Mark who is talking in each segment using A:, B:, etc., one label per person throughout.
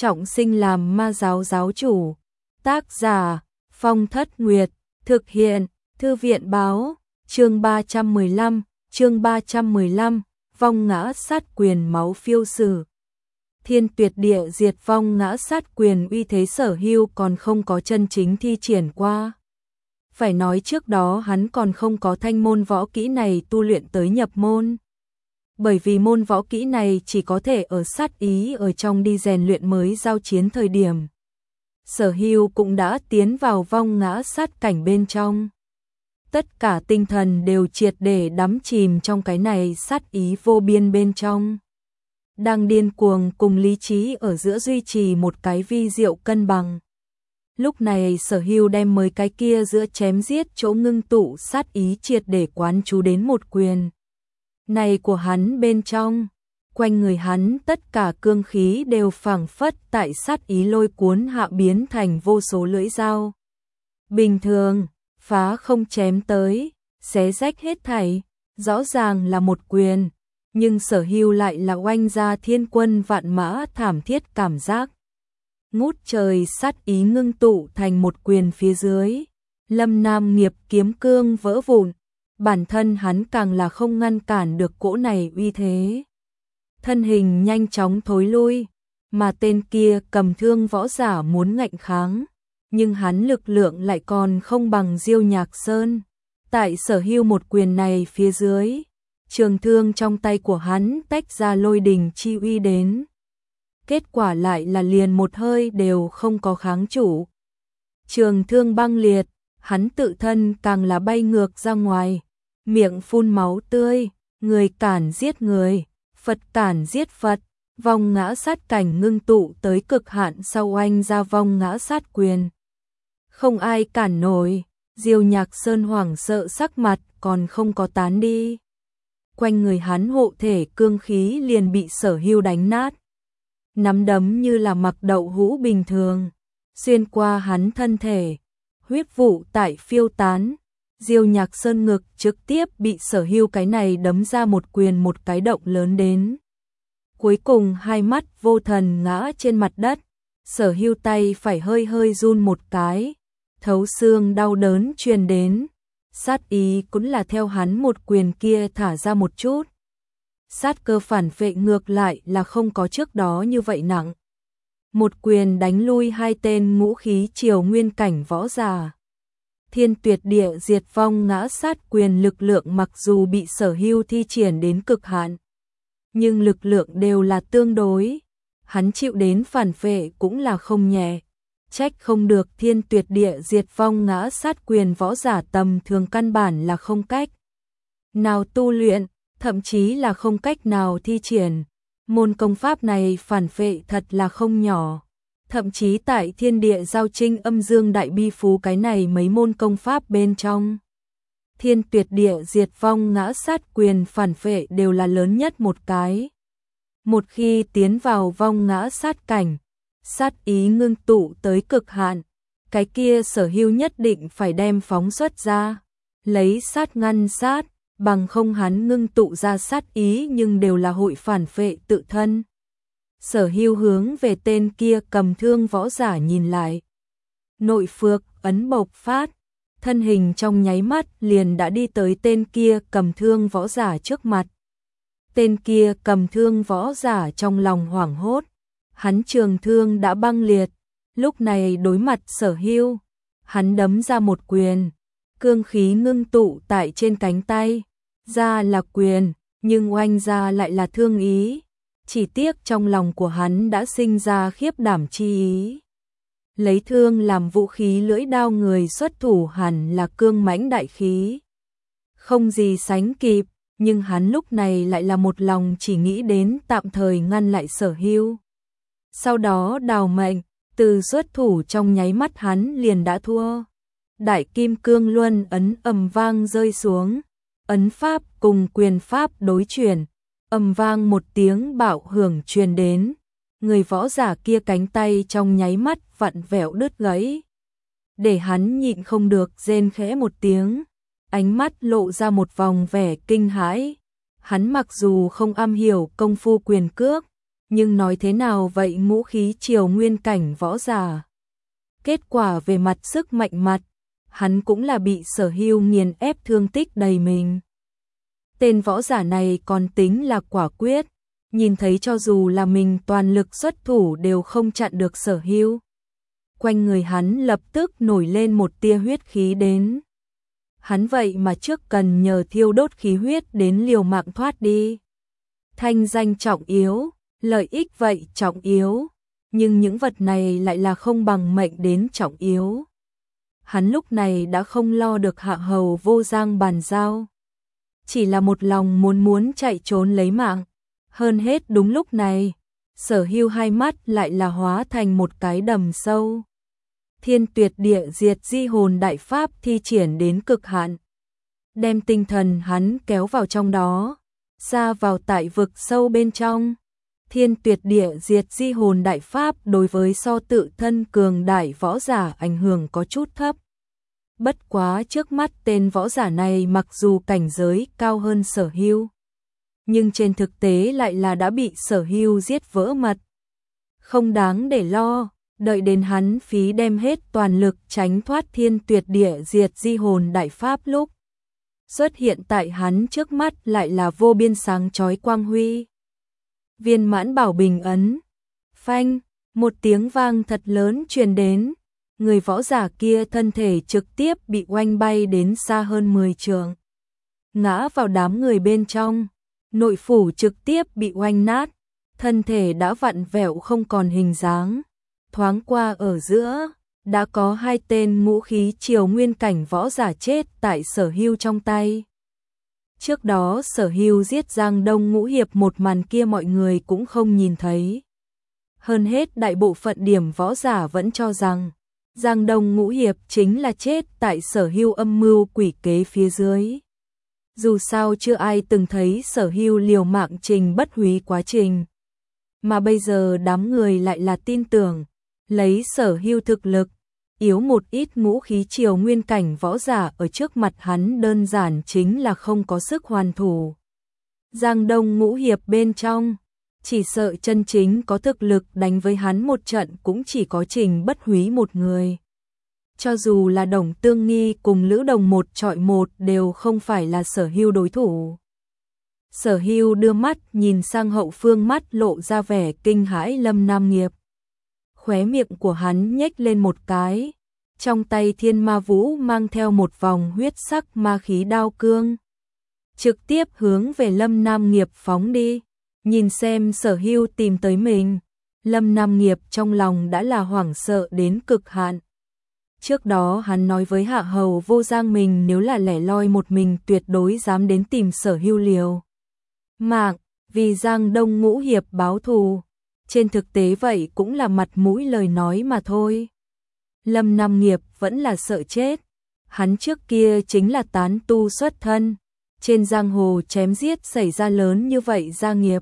A: trọng sinh làm ma giáo giáo chủ. Tác giả Phong Thất Nguyệt, thực hiện Thư viện báo. Chương 315, vong ngã sát quyền máu phiêu sử. Thiên Tuyệt Địa diệt vong ngã sát quyền uy thế Sở Hưu còn không có chân chính thi triển qua. Phải nói trước đó hắn còn không có thanh môn võ kỹ này tu luyện tới nhập môn. Bởi vì môn võ kỹ này chỉ có thể ở sát ý ở trong đi rèn luyện mới giao chiến thời điểm. Sở Hưu cũng đã tiến vào vong ngã sát cảnh bên trong. Tất cả tinh thần đều triệt để đắm chìm trong cái này sát ý vô biên bên trong. Đang điên cuồng cùng lý trí ở giữa duy trì một cái vi diệu cân bằng. Lúc này Sở Hưu đem mới cái kia giữa chém giết chỗ ngưng tụ sát ý triệt để quán chú đến một quyền này của hắn bên trong. Quanh người hắn tất cả cương khí đều phảng phất tại sát ý lôi cuốn hạ biến thành vô số lưỡi dao. Bình thường, phá không chém tới, xé rách hết thảy, rõ ràng là một quyền, nhưng Sở Hưu lại là oanh ra thiên quân vạn mã thảm thiết cảm giác. Ngút trời sát ý ngưng tụ thành một quyền phía dưới, Lâm Nam Nghiệp kiếm cương vỡ vụn, bản thân hắn càng là không ngăn cản được cỗ này uy thế. Thân hình nhanh chóng thối lui, mà tên kia cầm thương võ giả muốn ngạnh kháng, nhưng hắn lực lượng lại còn không bằng Diêu Nhạc Sơn. Tại Sở Hưu một quyền này phía dưới, trường thương trong tay của hắn tách ra lôi đình chi uy đến. Kết quả lại là liền một hơi đều không có kháng chủ. Trường thương băng liệt, hắn tự thân càng là bay ngược ra ngoài, miệng phun máu tươi, người cản giết người, Phật cản giết Phật, vong ngã sát cảnh ngưng tụ tới cực hạn sau oanh ra vong ngã sát quyền. Không ai cản nổi, Diêu Nhạc Sơn hoảng sợ sắc mặt còn không có tán đi. Quanh người hắn hộ thể cương khí liền bị Sở Hưu đánh nát. Nắm đấm như là mặc đậu hũ bình thường, xuyên qua hắn thân thể, huyết vụ tại phiêu tán. Diêu Nhạc Sơn ngực trực tiếp bị Sở Hưu cái này đấm ra một quyền một cái động lớn đến. Cuối cùng hai mắt vô thần ngã trên mặt đất, Sở Hưu tay phải hơi hơi run một cái, thấu xương đau đớn truyền đến. Sát ý cũng là theo hắn một quyền kia thả ra một chút. Sát cơ phản phệ ngược lại là không có trước đó như vậy nặng. Một quyền đánh lui hai tên ngũ khí triều nguyên cảnh võ giả. Thiên Tuyệt Địa diệt vong ngã sát quyền lực lượng mặc dù bị Sở Hưu thi triển đến cực hạn, nhưng lực lượng đều là tương đối. Hắn chịu đến phản phệ cũng là không nhẹ. Trách không được Thiên Tuyệt Địa diệt vong ngã sát quyền võ giả tầm thường căn bản là không cách nào tu luyện, thậm chí là không cách nào thi triển. Môn công pháp này phản phệ thật là không nhỏ. Thậm chí tại Thiên Địa Giao Trinh Âm Dương Đại Bi Phú cái này mấy môn công pháp bên trong, Thiên Tuyệt Địa diệt vong ngã sát quyền phản phệ đều là lớn nhất một cái. Một khi tiến vào vong ngã sát cảnh, sát ý ngưng tụ tới cực hạn, cái kia Sở Hưu nhất định phải đem phóng xuất ra, lấy sát ngăn sát, bằng không hắn ngưng tụ ra sát ý nhưng đều là hội phản phệ tự thân. Sở Hưu hướng về tên kia cầm thương võ giả nhìn lại. Nội phược ấn bộc phát, thân hình trong nháy mắt liền đã đi tới tên kia cầm thương võ giả trước mặt. Tên kia cầm thương võ giả trong lòng hoảng hốt, hắn trường thương đã băng liệt, lúc này đối mặt Sở Hưu, hắn đấm ra một quyền, cương khí ngưng tụ tại trên cánh tay, ra là quyền, nhưng oanh ra lại là thương ý. Chỉ tiếc trong lòng của hắn đã sinh ra khiếp đảm chi ý. Lấy thương làm vũ khí lưỡi đao người xuất thủ hẳn là cương mãnh đại khí, không gì sánh kịp, nhưng hắn lúc này lại là một lòng chỉ nghĩ đến tạm thời ngăn lại Sở Hưu. Sau đó đào mệnh, từ xuất thủ trong nháy mắt hắn liền đã thua. Đại Kim Cương Luân ấn ầm vang rơi xuống, ấn pháp cùng quyền pháp đối chuyển. Ầm vang một tiếng bạo hưởng truyền đến, người võ giả kia cánh tay trong nháy mắt vặn vẹo đứt gãy. Để hắn nhịn không được rên khẽ một tiếng, ánh mắt lộ ra một vòng vẻ kinh hãi. Hắn mặc dù không am hiểu công phu quyền cước, Nhưng nói thế nào vậy ngũ khí triều nguyên cảnh võ giả. Kết quả về mặt sức mạnh mặt, hắn cũng là bị Sở Hưu nghiền ép thương tích đầy mình. Tên võ giả này còn tính là quả quyết, nhìn thấy cho dù là mình toàn lực xuất thủ đều không chặn được Sở Hưu. Quanh người hắn lập tức nổi lên một tia huyết khí đến. Hắn vậy mà trước cần nhờ thiêu đốt khí huyết đến liều mạng thoát đi. Thanh danh trọng yếu, lợi ích vậy trọng yếu, nhưng những vật này lại là không bằng mệnh đến trọng yếu. Hắn lúc này đã không lo được hạ hầu Vô Giang bàn giao, chỉ là một lòng muốn chạy trốn lấy mạng. Hơn hết đúng lúc này, Sở Hưu hai mắt lại là hóa thành một cái đầm sâu. Thiên Tuyệt Địa Diệt Di Hồn đại pháp thi triển đến cực hạn, đem tinh thần hắn kéo vào trong đó, xa vào tại vực sâu bên trong. Thiên Tuyệt Địa Diệt Di Hồn đại pháp đối với so tự thân cường đại võ giả ảnh hưởng có chút thấp. Bất quá trước mắt tên võ giả này mặc dù cảnh giới cao hơn Sở Hưu, nhưng trên thực tế lại là đã bị Sở Hưu giết vỡ mật. Không đáng để lo, đợi đến hắn phí đem hết toàn lực tránh thoát Thiên Tuyệt Địa Diệt Di Hồn đại pháp lúc xuất hiện tại hắn trước mắt lại là vô biên sáng chói quang huy. Viên mãn bảo bình ấn. Phanh, một tiếng vang thật lớn truyền đến, người võ giả kia thân thể trực tiếp bị oanh bay đến xa hơn 10 trượng, ngã vào đám người bên trong, nội phủ trực tiếp bị oanh nát, thân thể đã vặn vẹo không còn hình dáng. Thoáng qua ở giữa, đã có hai tên ngũ khí triều nguyên cảnh võ giả chết tại Sở Hưu trong tay. Trước đó Sở Hưu giết Giang Đông Ngũ Hiệp một màn kia mọi người cũng không nhìn thấy. Hơn hết đại bộ phận điểm võ giả vẫn cho rằng Giang Đông Ngũ Hiệp chính là chết tại Sở Hưu âm mưu quỷ kế phía dưới. Dù sao chưa ai từng thấy Sở Hưu liều mạng trình bất húy quá trình, mà bây giờ đám người lại là tin tưởng, lấy Sở Hưu thực lực, yếu một ít ngũ khí triều nguyên cảnh võ giả ở trước mặt hắn đơn giản chính là không có sức hoàn thủ. Giang Đông Ngũ Hiệp bên trong, chỉ sợ chân chính có thực lực đánh với hắn một trận cũng chỉ có Trình Bất Húy một người. Cho dù là Đồng Tương Nghi cùng Lữ Đồng một chọi một đều không phải là Sở Hưu đối thủ. Sở Hưu đưa mắt nhìn sang hậu phương, mắt lộ ra vẻ kinh hãi Lâm Nam Nghiệp. Khóe miệng của hắn nhếch lên một cái, trong tay Thiên Ma Vũ mang theo một vòng huyết sắc ma khí đao cương, trực tiếp hướng về Lâm Nam Nghiệp phóng đi. Nhìn xem Sở Hưu tìm tới mình, Lâm Nam Nghiệp trong lòng đã là hoảng sợ đến cực hạn. Trước đó hắn nói với hạ hầu Vô Giang mình nếu là lẻ loi một mình tuyệt đối dám đến tìm Sở Hưu liều mạng, vì Giang Đông Ngũ Hiệp báo thù. Trên thực tế vậy cũng là mặt mũi lời nói mà thôi. Lâm Nam Nghiệp vẫn là sợ chết. Hắn trước kia chính là tán tu xuất thân, trên giang hồ chém giết xảy ra lớn như vậy gia nghiệp.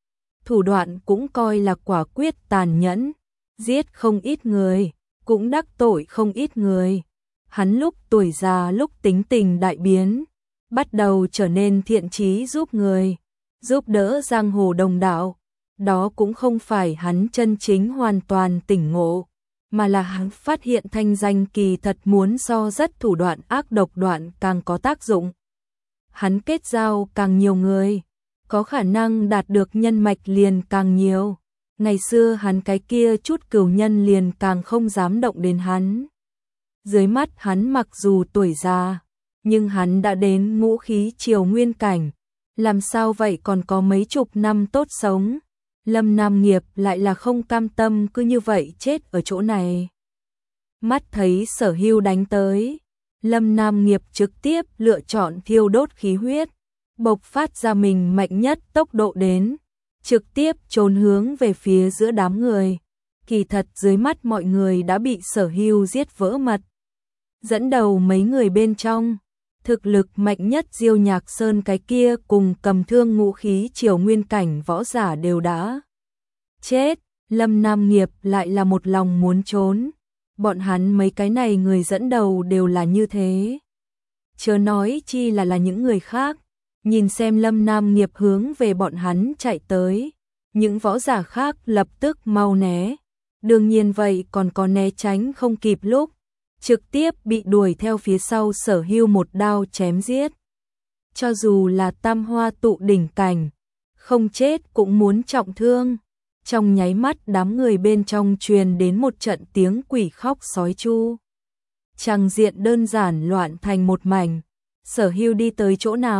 A: Thủ đoạn cũng coi là quả quyết tàn nhẫn, giết không ít người, cũng đắc tội không ít người. Hắn lúc tuổi già lúc tính tình đại biến, bắt đầu trở nên thiện chí giúp người, giúp đỡ giang hồ đồng đạo. Đó cũng không phải hắn chân chính hoàn toàn tỉnh ngộ, mà là hắn phát hiện thanh danh kỳ thật muốn so rất thủ đoạn ác độc đoạn càng có tác dụng. Hắn kết giao càng nhiều người, có khả năng đạt được nhân mạch liền càng nhiều. Ngày xưa hắn cái kia chút cửu nhân liền càng không dám động đến hắn. Dưới mắt hắn mặc dù tuổi già, nhưng hắn đã đến ngũ khí triều nguyên cảnh, làm sao vậy còn có mấy chục năm tốt sống. Lâm Nam Nghiệp lại là không cam tâm cứ như vậy chết ở chỗ này. Mắt thấy Sở Hưu đánh tới, Lâm Nam Nghiệp trực tiếp lựa chọn thiêu đốt khí huyết, bộc phát ra mình mạnh nhất tốc độ đến, trực tiếp trốn hướng về phía giữa đám người. Kỳ thật dưới mắt mọi người đã bị Sở Hưu giết vỡ mật. Dẫn đầu mấy người bên trong, thực lực mạnh nhất Diêu Nhạc Sơn cái kia cùng cầm thương ngũ khí triều nguyên cảnh võ giả đều đã chết. Lâm Nam Nghiệp lại là một lòng muốn trốn. Bọn hắn mấy cái này người dẫn đầu đều là như thế, chớ nói chi là những người khác. Nhìn xem Lâm Nam Nghiệp hướng về bọn hắn chạy tới, Những võ giả khác lập tức mau né. Đương nhiên vậy còn có né tránh không kịp lúc, trực tiếp bị đuổi theo phía sau Sở Hưu một đao chém giết. Cho dù là tam hoa tụ đỉnh cảnh, không chết cũng muốn trọng thương. Trong nháy mắt đám người bên trong truyền đến một trận tiếng quỷ khóc sói chu. Tràng diện đơn giản loạn thành một mảnh. Sở Hưu đi tới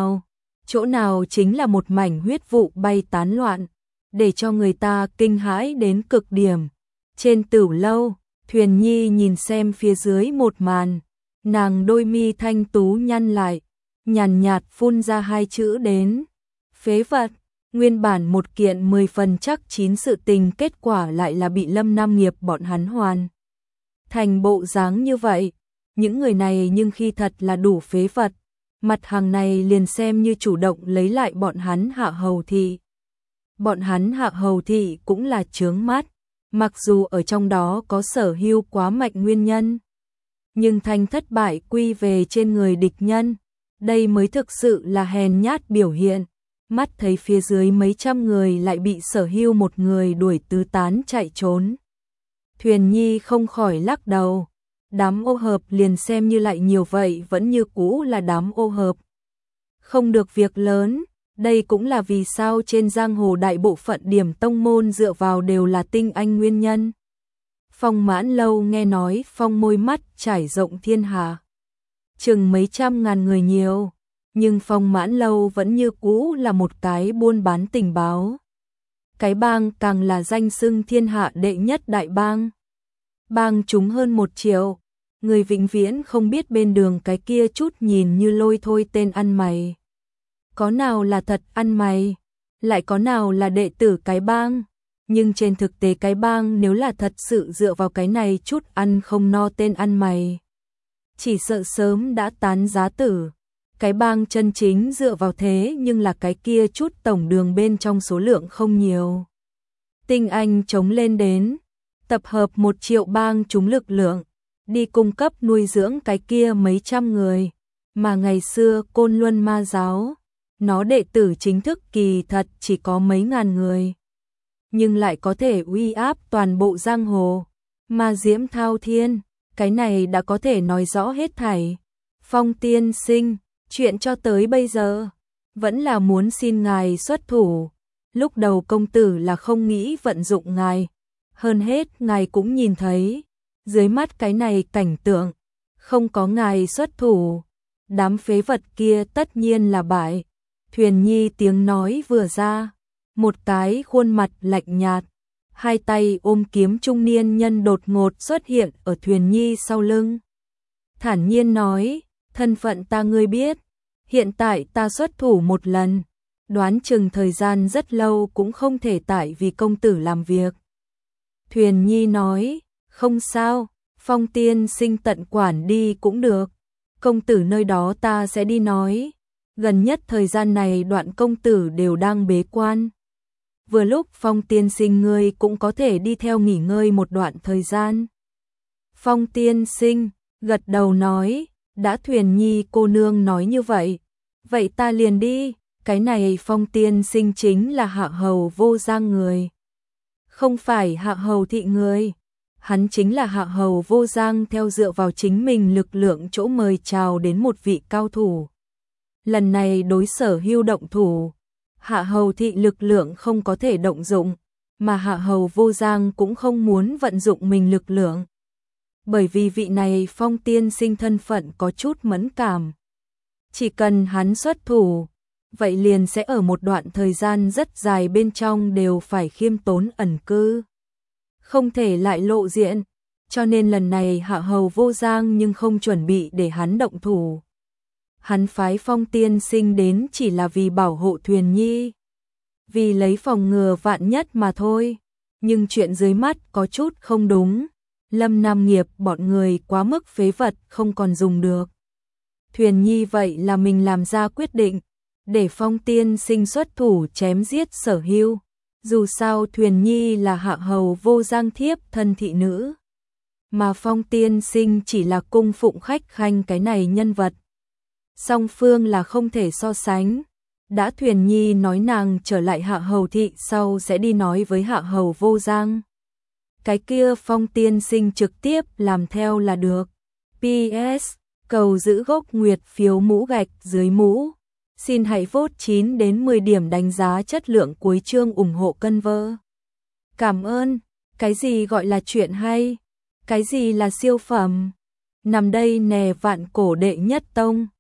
A: chỗ nào chính là một mảnh huyết vụ bay tán loạn, để cho người ta kinh hãi đến cực điểm. Trên tửu lâu, Thuyền Nhi nhìn xem phía dưới một màn, nàng đôi mi thanh tú nhăn lại, nhàn nhạt phun ra hai chữ đến. Phế vật. Nguyên bản một kiện 10 phần chắc chín sự tình, kết quả lại là bị Lâm Nam Nghiệp bọn hắn hoàn thành bộ dáng như vậy. Những người này nhưng khi thật là đủ phế vật. Mặt hàng này liền xem như chủ động lấy lại bọn hắn Hạ Hầu Thị. Bọn hắn Hạ Hầu Thị cũng là chướng mắt, mặc dù ở trong đó có Sở Hưu quá mạnh nguyên nhân, nhưng thành thất bại quy về trên người địch nhân, đây mới thực sự là hèn nhát biểu hiện. Mắt thấy phía dưới mấy trăm người lại bị Sở Hưu một người đuổi tứ tán chạy trốn, Thuyền Nhi không khỏi lắc đầu. Đám ô hợp liền xem như lại nhiều vậy vẫn như cũ là đám ô hợp, không được việc lớn. Đây cũng là vì sao trên giang hồ đại bộ phận điểm tông môn dựa vào đều là tinh anh nguyên nhân. Phong Mãn Lâu nghe nói phong môi mắt trải rộng thiên hạ, chừng mấy trăm ngàn người nhiều, nhưng Phong Mãn Lâu vẫn như cũ là một cái buôn bán tình báo. Cái bang càng là danh xưng thiên hạ đệ nhất đại bang. Bang chúng hơn 1 triệu, người vĩnh viễn không biết bên đường cái kia chút nhìn như lôi thôi tên ăn mày. Có nào là thật ăn mày, lại có nào là đệ tử cái bang. Nhưng trên thực tế cái bang nếu là thật sự dựa vào cái này chút ăn không no tên ăn mày, chỉ sợ sớm đã tán giá tử. Cái bang chân chính dựa vào thế nhưng là cái kia chút tổng đường bên trong số lượng không nhiều tinh anh chống lên đến, tập hợp 1 triệu bang chúng lực lượng, đi cung cấp nuôi dưỡng cái kia mấy trăm người. Mà ngày xưa Côn Luân Ma giáo, nó đệ tử chính thức kỳ thật chỉ có mấy ngàn người, nhưng lại có thể uy áp toàn bộ giang hồ. Ma diễm thao thiên, cái này đã có thể nói rõ hết thảy. Phong tiên sinh, chuyện cho tới bây giờ vẫn là muốn xin ngài xuất thủ. Lúc đầu công tử là không nghĩ vận dụng ngài, hơn hết ngài cũng nhìn thấy, dưới mắt cái này cảnh tượng, không có ngài xuất thủ, đám phế vật kia tất nhiên là bại. Thuyền Nhi tiếng nói vừa ra, một cái khuôn mặt lạnh nhạt, hai tay ôm kiếm trung niên nhân đột ngột xuất hiện ở Thuyền Nhi sau lưng. Thản nhiên nói, thân phận ta ngươi biết, hiện tại ta xuất thủ một lần, đoán chừng thời gian rất lâu cũng không thể tại vì công tử làm việc. Thuyền Nhi nói, không sao, Phong tiên sinh tận quản đi cũng được, công tử nơi đó ta sẽ đi nói. Gần nhất thời gian này Đoạn công tử đều đang bế quan, vừa lúc Phong tiên sinh ngươi cũng có thể đi theo nghỉ ngơi một đoạn thời gian. Phong tiên sinh gật đầu nói, đã Thuyền Nhi cô nương nói như vậy, vậy ta liền đi. Cái này Phong tiên sinh chính là Hạ Hầu Vô Giang người, không phải Hạ Hầu Thị người. Hắn chính là Hạ Hầu Vô Giang theo dựa vào chính mình lực lượng chỗ mời chào đến một vị cao thủ. Lần này đối Sở Hưu động thủ, Hạ Hầu Thị lực lượng không có thể động dụng, mà Hạ Hầu Vô Giang cũng không muốn vận dụng mình lực lượng. Bởi vì vị này Phong tiên sinh thân phận có chút mẫn cảm. Chỉ cần hắn xuất thủ, vậy liền sẽ ở một đoạn thời gian rất dài bên trong đều phải khiêm tốn ẩn cư, không thể lại lộ diện. Cho nên lần này Hạ Hầu Vô Giang nhưng không chuẩn bị để hắn động thủ. Hắn phái Phong tiên sinh đến chỉ là vì bảo hộ Thuyền Nhi, vì lấy phòng ngừa vạn nhất mà thôi. Nhưng chuyện dưới mắt có chút không đúng, Lâm Nam Nghiệp bọn người quá mức phế vật không còn dùng được. Thuyền Nhi vậy là mình làm ra quyết định, để Phong tiên sinh xuất thủ chém giết Sở Hưu. Dù sao Thuyền Nhi là Hạ Hầu Vô Giang thiếp thân thị nữ, mà Phong tiên sinh chỉ là cung phụng khách khanh cái này nhân vật. Song phương là không thể so sánh, Đã Thuyền Nhi nói nàng trở lại Hạ Hầu thị sau sẽ đi nói với Hạ Hầu Vô Giang. Cái kia Phong tiên sinh trực tiếp làm theo là được. PS, cầu giữ gốc nguyệt phiếu mũ gạch dưới mũ. Xin hãy vote 9 đến 10 điểm đánh giá chất lượng cuối chương ủng hộ cân vơ. Cảm ơn. Cái gì gọi là chuyện hay? Cái gì là siêu phẩm? Nằm đây nè vạn cổ đệ nhất tông.